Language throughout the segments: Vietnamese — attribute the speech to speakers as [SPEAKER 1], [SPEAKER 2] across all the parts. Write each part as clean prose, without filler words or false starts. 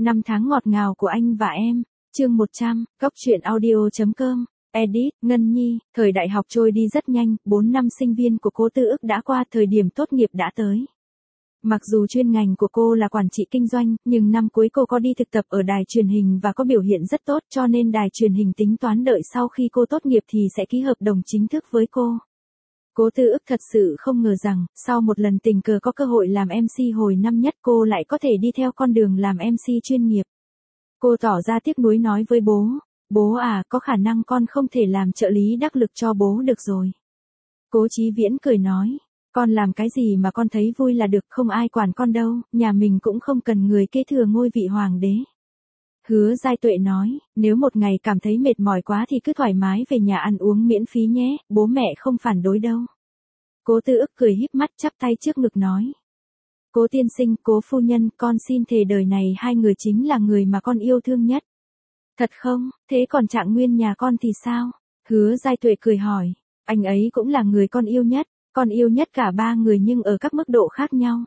[SPEAKER 1] Năm tháng ngọt ngào của anh và em. Chương 100, Góc truyện audio.com. Edit, Ngân Nhi, thời đại học trôi đi rất nhanh, 4 năm sinh viên của cô Tư Ức đã qua, thời điểm tốt nghiệp đã tới. Mặc dù chuyên ngành của cô là quản trị kinh doanh, nhưng năm cuối cô có đi thực tập ở đài truyền hình và có biểu hiện rất tốt, cho nên đài truyền hình tính toán đợi sau khi cô tốt nghiệp thì sẽ ký hợp đồng chính thức với cô. Cố Tư Ức thật sự không ngờ rằng, sau một lần tình cờ có cơ hội làm MC hồi năm nhất, cô lại có thể đi theo con đường làm MC chuyên nghiệp. Cô tỏ ra tiếc nuối nói với bố, bố à, có khả năng con không thể làm trợ lý đắc lực cho bố được rồi. Cố Chí Viễn cười nói, con làm cái gì mà con thấy vui là được, không ai quản con đâu, nhà mình cũng không cần người kế thừa ngôi vị hoàng đế. Hứa Giai Tuệ nói, nếu một ngày cảm thấy mệt mỏi quá thì cứ thoải mái về nhà ăn uống miễn phí nhé, bố mẹ không phản đối đâu. Cố Tư Ức cười híp mắt chắp tay trước ngực nói. Cố tiên sinh, Cố phu nhân, con xin thề đời này hai người chính là người mà con yêu thương nhất. Thật không, thế còn Trạng Nguyên nhà con thì sao? Hứa Giai Tuệ cười hỏi, anh ấy cũng là người con yêu nhất cả ba người nhưng ở các mức độ khác nhau.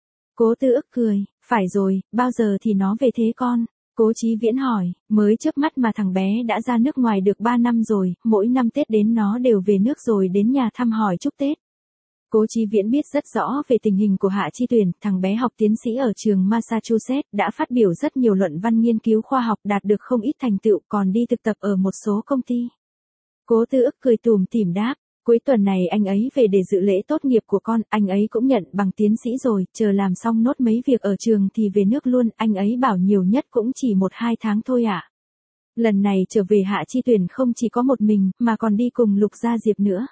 [SPEAKER 1] Cố Tư Ức cười, phải rồi, bao giờ thì nó về thế con? Cố Chí Viễn hỏi, mới chớp mắt mà thằng bé đã ra nước ngoài được 3 năm rồi, mỗi năm Tết đến nó đều về nước rồi đến nhà thăm hỏi chúc Tết. Cố Chí Viễn biết rất rõ về tình hình của Hạ Chi Tuyển, thằng bé học tiến sĩ ở trường Massachusetts, đã phát biểu rất nhiều luận văn nghiên cứu khoa học, đạt được không ít thành tựu, còn đi thực tập ở một số công ty. Cố Tư Ức cười tủm tỉm đáp, cuối tuần này anh ấy về để dự lễ tốt nghiệp của con, anh ấy cũng nhận bằng tiến sĩ rồi, chờ làm xong nốt mấy việc ở trường thì về nước luôn, anh ấy bảo nhiều nhất cũng chỉ 1-2 tháng thôi ạ. Lần này trở về Hạ Chi Tuyển không chỉ có một mình, mà còn đi cùng Lục Gia Diệp nữa.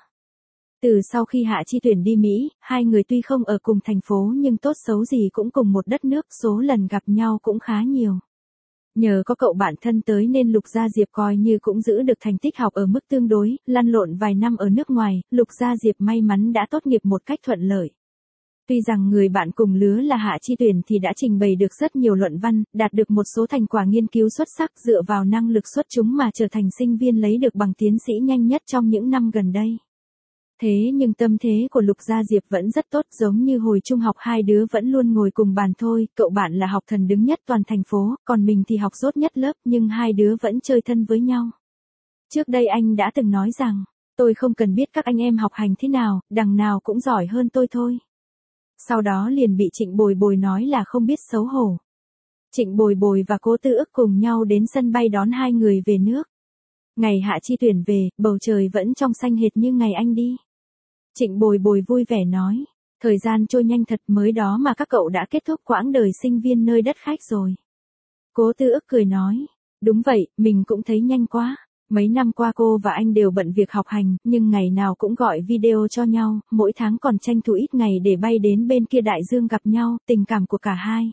[SPEAKER 1] Từ sau khi Hạ Chi Tuyển đi Mỹ, hai người tuy không ở cùng thành phố nhưng tốt xấu gì cũng cùng một đất nước, số lần gặp nhau cũng khá nhiều. Nhờ có cậu bạn thân tới nên Lục Gia Diệp coi như cũng giữ được thành tích học ở mức tương đối, lăn lộn vài năm ở nước ngoài, Lục Gia Diệp may mắn đã tốt nghiệp một cách thuận lợi. Tuy rằng người bạn cùng lứa là Hạ Chi Tuyển thì đã trình bày được rất nhiều luận văn, đạt được một số thành quả nghiên cứu xuất sắc, dựa vào năng lực xuất chúng mà trở thành sinh viên lấy được bằng tiến sĩ nhanh nhất trong những năm gần đây. Thế nhưng tâm thế của Lục Gia Diệp vẫn rất tốt, giống như hồi trung học hai đứa vẫn luôn ngồi cùng bàn thôi, cậu bạn là học thần đứng nhất toàn thành phố, còn mình thì học dốt nhất lớp, nhưng hai đứa vẫn chơi thân với nhau. Trước đây anh đã từng nói rằng, tôi không cần biết các anh em học hành thế nào, đằng nào cũng giỏi hơn tôi thôi. Sau đó liền bị Trịnh Bồi Bồi nói là không biết xấu hổ. Trịnh Bồi Bồi và Cố Tư Ức cùng nhau đến sân bay đón hai người về nước. Ngày Hạ Chi Tuyển về, bầu trời vẫn trong xanh hệt như ngày anh đi. Trịnh Bồi Bồi vui vẻ nói, thời gian trôi nhanh thật, mới đó mà các cậu đã kết thúc quãng đời sinh viên nơi đất khách rồi. Cố Tư Ức cười nói, đúng vậy, mình cũng thấy nhanh quá. Mấy năm qua cô và anh đều bận việc học hành, nhưng ngày nào cũng gọi video cho nhau, mỗi tháng còn tranh thủ ít ngày để bay đến bên kia đại dương gặp nhau, tình cảm của cả hai.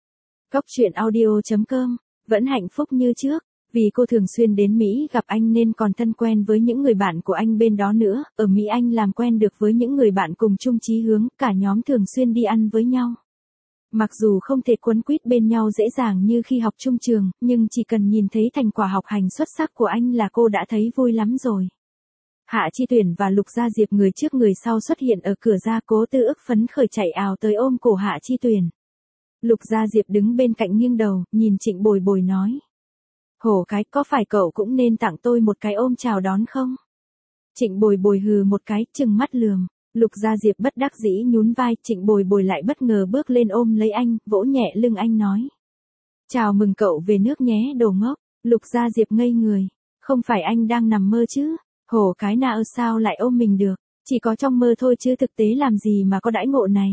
[SPEAKER 1] Góc truyện audio.com, vẫn hạnh phúc như trước. Vì cô thường xuyên đến Mỹ gặp anh nên còn thân quen với những người bạn của anh bên đó nữa, ở Mỹ anh làm quen được với những người bạn cùng chung chí hướng, cả nhóm thường xuyên đi ăn với nhau. Mặc dù không thể quấn quýt bên nhau dễ dàng như khi học chung trường, nhưng chỉ cần nhìn thấy thành quả học hành xuất sắc của anh là cô đã thấy vui lắm rồi. Hạ Chi Tuyển và Lục Gia Diệp người trước người sau xuất hiện ở cửa ra, Cố Tư Ức phấn khởi chạy ào tới ôm cổ Hạ Chi Tuyển. Lục Gia Diệp đứng bên cạnh nghiêng đầu, nhìn Trịnh Bồi Bồi nói. Hổ cái, có phải cậu cũng nên tặng tôi một cái ôm chào đón không? Trịnh Bồi Bồi hừ một cái, trừng mắt lườm. Lục Gia Diệp bất đắc dĩ nhún vai, Trịnh Bồi Bồi lại bất ngờ bước lên ôm lấy anh, vỗ nhẹ lưng anh nói. Chào mừng cậu về nước nhé đồ ngốc. Lục Gia Diệp ngây người. Không phải anh đang nằm mơ chứ? Hổ cái nào sao lại ôm mình được? Chỉ có trong mơ thôi chứ thực tế làm gì mà có đãi ngộ này.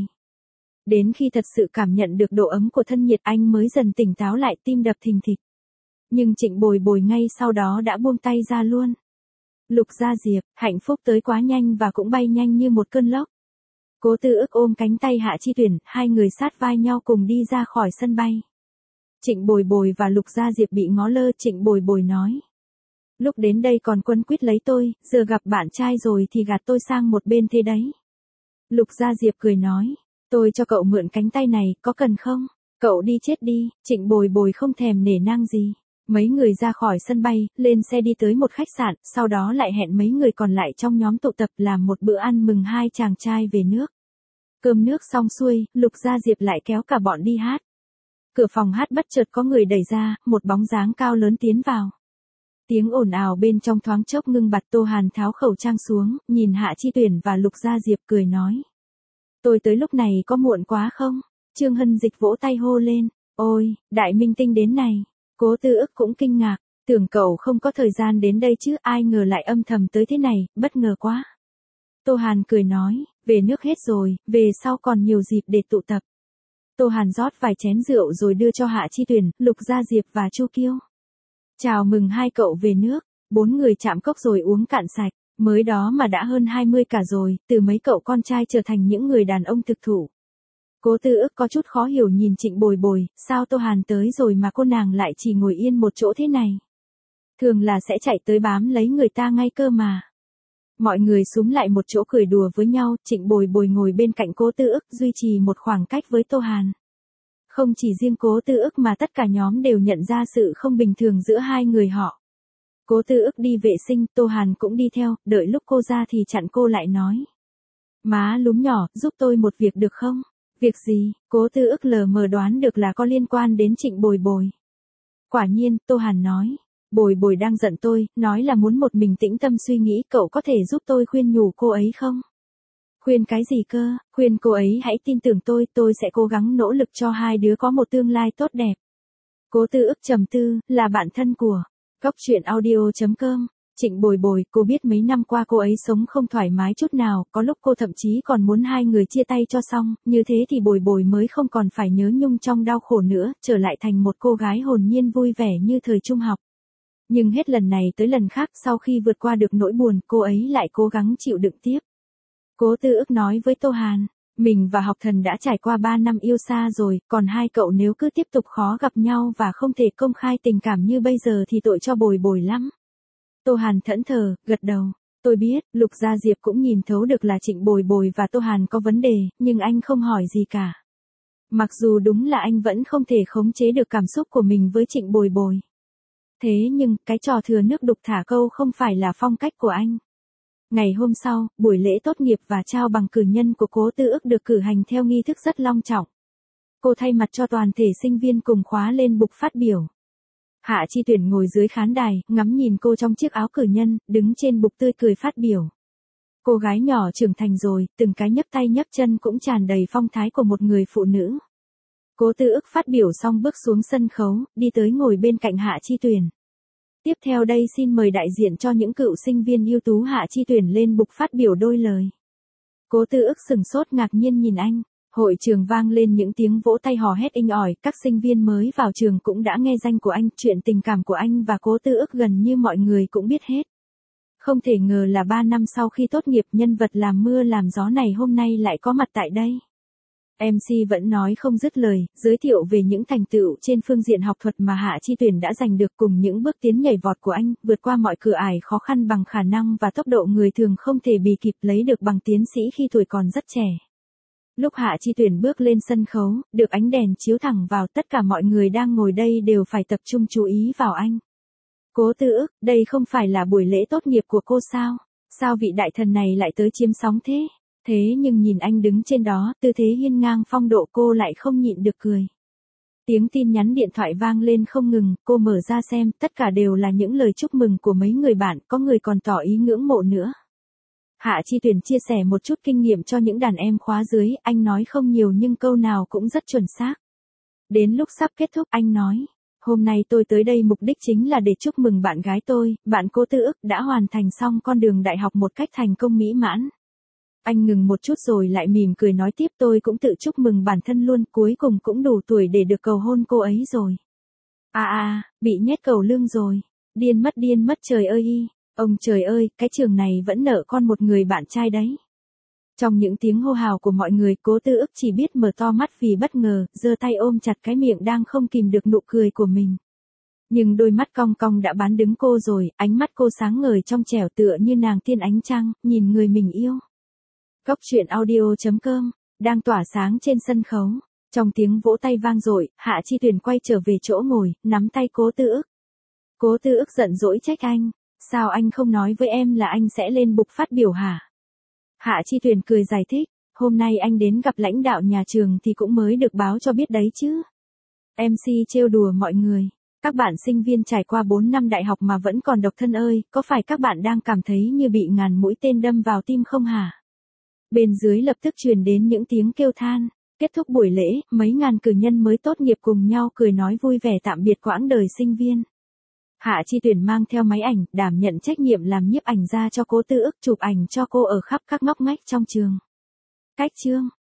[SPEAKER 1] Đến khi thật sự cảm nhận được độ ấm của thân nhiệt anh mới dần tỉnh táo lại, tim đập thình thịch. Nhưng Trịnh Bồi Bồi ngay sau đó đã buông tay ra luôn. Lục Gia Diệp, hạnh phúc tới quá nhanh và cũng bay nhanh như một cơn lốc. Cố Tư Ức ôm cánh tay Hạ Chi Tuyển, hai người sát vai nhau cùng đi ra khỏi sân bay. Trịnh Bồi Bồi và Lục Gia Diệp bị ngó lơ, Trịnh Bồi Bồi nói. Lúc đến đây còn quấn quýt lấy tôi, giờ gặp bạn trai rồi thì gạt tôi sang một bên thế đấy. Lục Gia Diệp cười nói, tôi cho cậu mượn cánh tay này, có cần không? Cậu đi chết đi, Trịnh Bồi Bồi không thèm nể nang gì. Mấy người ra khỏi sân bay, lên xe đi tới một khách sạn, sau đó lại hẹn mấy người còn lại trong nhóm tụ tập làm một bữa ăn mừng hai chàng trai về nước. Cơm nước xong xuôi, Lục Gia Diệp lại kéo cả bọn đi hát. Cửa phòng hát bất chợt có người đẩy ra, một bóng dáng cao lớn tiến vào. Tiếng ồn ào bên trong thoáng chốc ngưng bặt. Tô Hàn tháo khẩu trang xuống, nhìn Hạ Chi Tuyển và Lục Gia Diệp cười nói. Tôi tới lúc này có muộn quá không? Trương Hân Dịch vỗ tay hô lên. Ôi, đại minh tinh đến này. Cố Tư Ức cũng kinh ngạc. Tưởng cậu không có thời gian đến đây chứ, ai ngờ lại âm thầm tới thế này, bất ngờ quá. Tô Hàn cười nói, về nước hết rồi, về sau còn nhiều dịp để tụ tập. Tô Hàn rót vài chén rượu rồi đưa cho Hạ Chi Tuyển, Lục Gia Diệp và Chu Kiêu. Chào mừng hai cậu về nước, 4 người chạm cốc rồi uống cạn sạch, mới đó mà đã hơn 20 cả rồi, từ mấy cậu con trai trở thành những người đàn ông thực thụ. Cố Tư Ức có chút khó hiểu nhìn Trịnh Bồi Bồi, sao Tô Hàn tới rồi mà cô nàng lại chỉ ngồi yên một chỗ thế này. Thường là sẽ chạy tới bám lấy người ta ngay cơ mà. Mọi người xúm lại một chỗ cười đùa với nhau, Trịnh Bồi Bồi ngồi bên cạnh Cố Tư Ức duy trì một khoảng cách với Tô Hàn. Không chỉ riêng Cố Tư Ức mà tất cả nhóm đều nhận ra sự không bình thường giữa hai người họ. Cố Tư Ức đi vệ sinh, Tô Hàn cũng đi theo, đợi lúc cô ra thì chặn cô lại nói. Má lúm nhỏ, giúp tôi một việc được không? Việc gì? Cố Tư Ức lờ mờ đoán được là có liên quan đến Trịnh Bồi Bồi. Quả nhiên, Tô Hàn nói. Bồi Bồi đang giận tôi, nói là muốn một mình tĩnh tâm suy nghĩ, cậu có thể giúp tôi khuyên nhủ cô ấy không? Khuyên cái gì cơ? Khuyên cô ấy hãy tin tưởng tôi sẽ cố gắng nỗ lực cho hai đứa có một tương lai tốt đẹp. Cố Tư Ức trầm tư, là bạn thân của Cóc Truyện Audio.com. Trịnh Bồi Bồi, cô biết mấy năm qua cô ấy sống không thoải mái chút nào, có lúc cô thậm chí còn muốn hai người chia tay cho xong, như thế thì Bồi Bồi mới không còn phải nhớ nhung trong đau khổ nữa, trở lại thành một cô gái hồn nhiên vui vẻ như thời trung học. Nhưng hết lần này tới lần khác, sau khi vượt qua được nỗi buồn, cô ấy lại cố gắng chịu đựng tiếp. Cố Tư Ức nói với Tô Hàn, mình và Học Thần đã trải qua 3 năm yêu xa rồi, còn hai cậu nếu cứ tiếp tục khó gặp nhau và không thể công khai tình cảm như bây giờ thì tội cho Bồi Bồi lắm. Tô Hàn thẫn thờ, gật đầu. Tôi biết, Lục Gia Diệp cũng nhìn thấu được là Trịnh Bồi Bồi và Tô Hàn có vấn đề, nhưng anh không hỏi gì cả. Mặc dù đúng là anh vẫn không thể khống chế được cảm xúc của mình với Trịnh Bồi Bồi. Thế nhưng, cái trò thừa nước đục thả câu không phải là phong cách của anh. Ngày hôm sau, buổi lễ tốt nghiệp và trao bằng cử nhân của Cố Tư Ức được cử hành theo nghi thức rất long trọng. Cô thay mặt cho toàn thể sinh viên cùng khóa lên bục phát biểu. Hạ Chi Tuyển ngồi dưới khán đài, ngắm nhìn cô trong chiếc áo cử nhân, đứng trên bục tươi cười phát biểu. Cô gái nhỏ trưởng thành rồi, từng cái nhấc tay nhấc chân cũng tràn đầy phong thái của một người phụ nữ. Cố Tư Ức phát biểu xong bước xuống sân khấu, đi tới ngồi bên cạnh Hạ Chi Tuyển. Tiếp theo đây xin mời đại diện cho những cựu sinh viên ưu tú Hạ Chi Tuyển lên bục phát biểu đôi lời. Cố Tư Ức sừng sốt ngạc nhiên nhìn anh. Hội trường vang lên những tiếng vỗ tay hò hét inh ỏi, các sinh viên mới vào trường cũng đã nghe danh của anh, chuyện tình cảm của anh và Cố Tư Ức gần như mọi người cũng biết hết. Không thể ngờ là 3 năm sau khi tốt nghiệp, nhân vật làm mưa làm gió này hôm nay lại có mặt tại đây. MC vẫn nói không dứt lời, giới thiệu về những thành tựu trên phương diện học thuật mà Hạ Chi Tuyển đã giành được cùng những bước tiến nhảy vọt của anh, vượt qua mọi cửa ải khó khăn bằng khả năng và tốc độ người thường không thể bì kịp, lấy được bằng tiến sĩ khi tuổi còn rất trẻ. Lúc Hạ Chi Tuyển bước lên sân khấu, được ánh đèn chiếu thẳng vào, tất cả mọi người đang ngồi đây đều phải tập trung chú ý vào anh. Cố Tư Ức, đây không phải là buổi lễ tốt nghiệp của cô sao? Sao vị đại thần này lại tới chiếm sóng thế? Thế nhưng nhìn anh đứng trên đó, tư thế hiên ngang phong độ, cô lại không nhịn được cười. Tiếng tin nhắn điện thoại vang lên không ngừng, cô mở ra xem, tất cả đều là những lời chúc mừng của mấy người bạn, có người còn tỏ ý ngưỡng mộ nữa. Hạ Chi Tuyển chia sẻ một chút kinh nghiệm cho những đàn em khóa dưới, anh nói không nhiều nhưng câu nào cũng rất chuẩn xác. Đến lúc sắp kết thúc, anh nói, hôm nay tôi tới đây mục đích chính là để chúc mừng bạn gái tôi, bạn Cố Tư Ức đã hoàn thành xong con đường đại học một cách thành công mỹ mãn. Anh ngừng một chút rồi lại mỉm cười nói tiếp, tôi cũng tự chúc mừng bản thân luôn, cuối cùng cũng đủ tuổi để được cầu hôn cô ấy rồi. Bị nhét cầu lương rồi. Điên mất trời ơi y. Ông trời ơi, cái trường này vẫn nợ con một người bạn trai đấy. Trong những tiếng hô hào của mọi người, Cố Tư Ức chỉ biết mở to mắt vì bất ngờ, giơ tay ôm chặt cái miệng đang không kìm được nụ cười của mình. Nhưng đôi mắt cong cong đã bán đứng cô rồi, ánh mắt cô sáng ngời trong trẻo tựa như nàng tiên ánh trăng, nhìn người mình yêu. Cóc Truyện Audio.com, đang tỏa sáng trên sân khấu. Trong tiếng vỗ tay vang dội, Hạ Chi Tuyển quay trở về chỗ ngồi, nắm tay Cố Tư Ức. Cố Tư Ức giận dỗi trách anh. Sao anh không nói với em là anh sẽ lên bục phát biểu hả? Hạ Chi Tuyển cười giải thích, hôm nay anh đến gặp lãnh đạo nhà trường thì cũng mới được báo cho biết đấy chứ. MC trêu đùa mọi người. Các bạn sinh viên trải qua 4 năm đại học mà vẫn còn độc thân ơi, có phải các bạn đang cảm thấy như bị ngàn mũi tên đâm vào tim không hả? Bên dưới lập tức truyền đến những tiếng kêu than. Kết thúc buổi lễ, mấy ngàn cử nhân mới tốt nghiệp cùng nhau cười nói vui vẻ tạm biệt quãng đời sinh viên. Hạ Chi Tuyển mang theo máy ảnh, đảm nhận trách nhiệm làm nhiếp ảnh gia cho Cố Tư Ức, chụp ảnh cho cô ở khắp các ngóc ngách trong trường. Cách chương